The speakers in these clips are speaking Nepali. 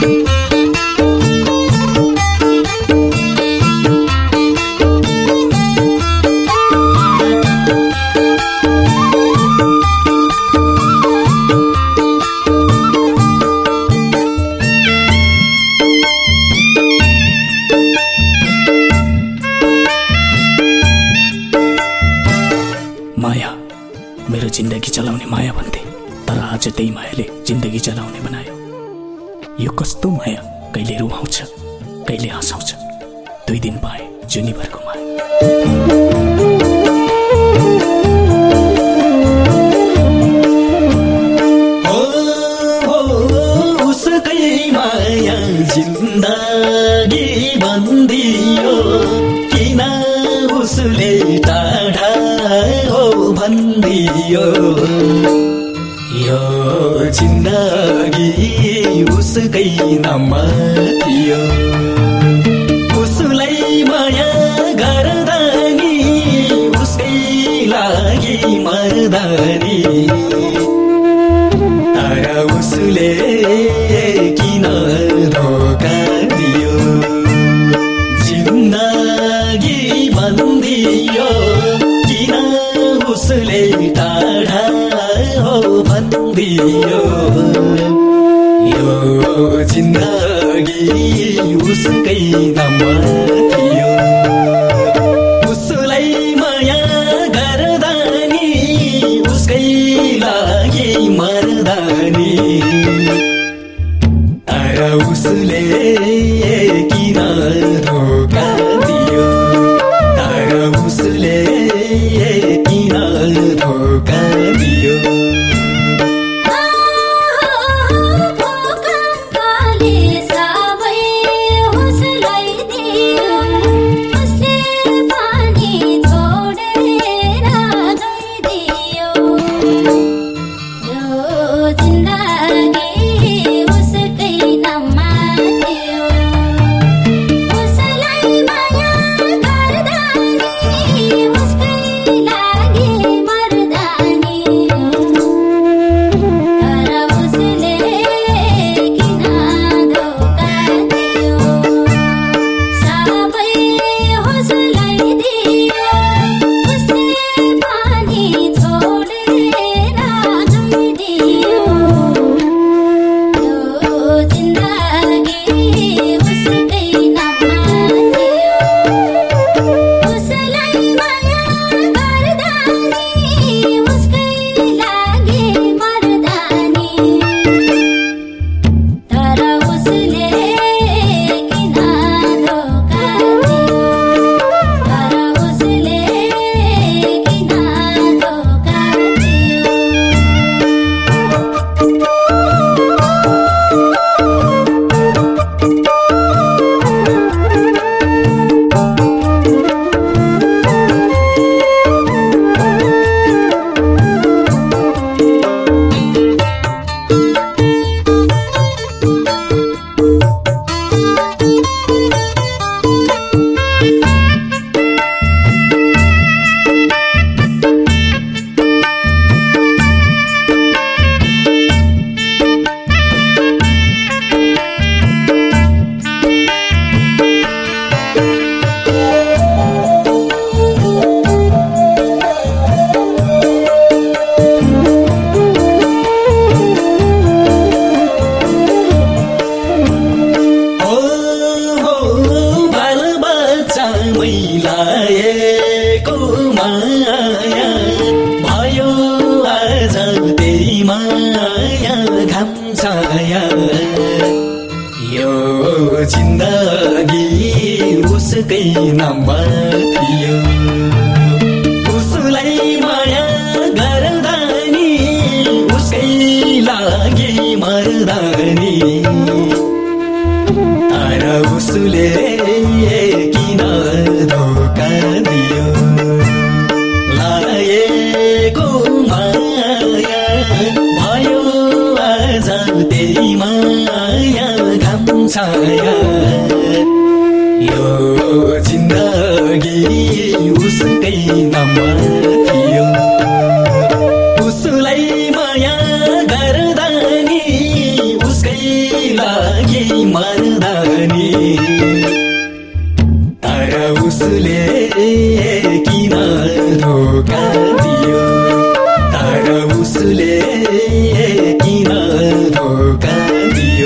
मेरो जिन्दगी चलाउने माया भन्थे, तर आज त्यही मायाले जिन्दगी चलाउने बनायो। यो कस्तो माया, कहिले रुवाउँछ कहिले हँसाउँछ, 2 दिन पाए जुनीभरको माया। उसकै माया जिन्दगी बन्दियो, किन उसले टाढा हो भन्दियो। यो जिन्दगी उसकै नाममा थियो, उसलाई माया गर्दा नि उसकै लागि मर्दा नि। तर उसले किन धोका दियो, जिन्दगी बन्दियो, किन उसले टाढा हो भन्दियो। यो जिन्दगी उसकै नाममा थियो, उसलाई माया गर्दा नि उसकै लागि मर्दा नि। तर उसले किन धोका दियो, तर उसले किन धोका दियो। मैलाएको माया भयो आज त्यही माया घाम छाया। यो जिन्दगी उसकै नाममा थियो, उसलाई माया गर्दा नि उसकै लागि मर्दा नि। तर उसले किन धोका दियो, लागेको माया भयो आज त्यही माया घाम छाया। यो जिन्दगी उसकै नाममा थियो, उसलाई माया गर्दा नि उसकै लागि मर्दा नि तर उसले किन धोका दियो तर उसले किन धोका दियो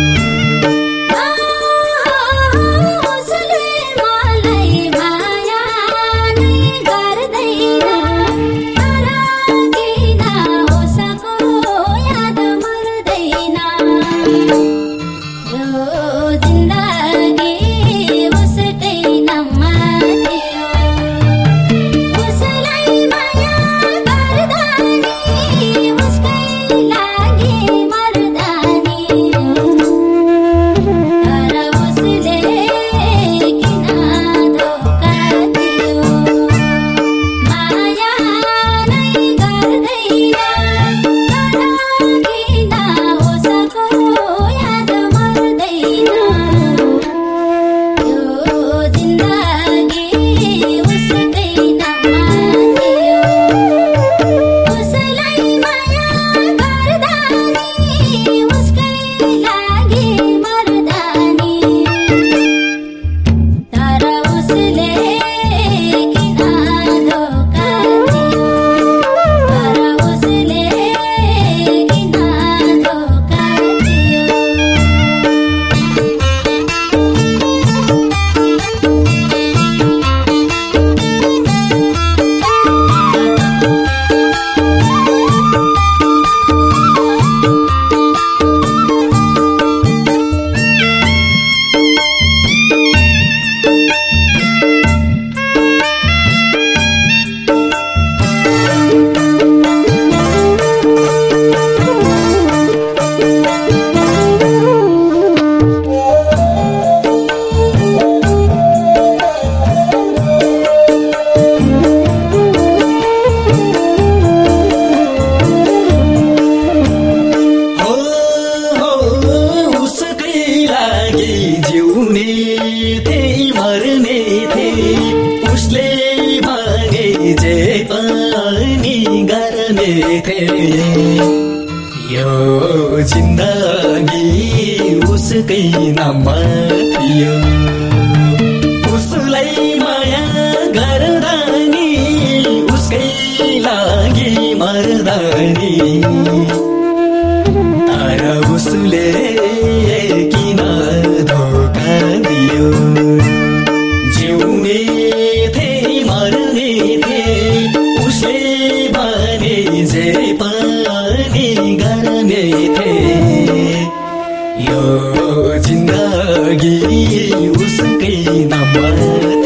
यो जिन्दगी उसकै नाममा थियो उसलाई माया गर्दा नि उसकै लागि मर्दा नि तर उसले किन धोका दियो जिउने थिए मर्ने थिए उसले भने जे पनि गर्ने थिए यो जिन्दगी उसकै नाममा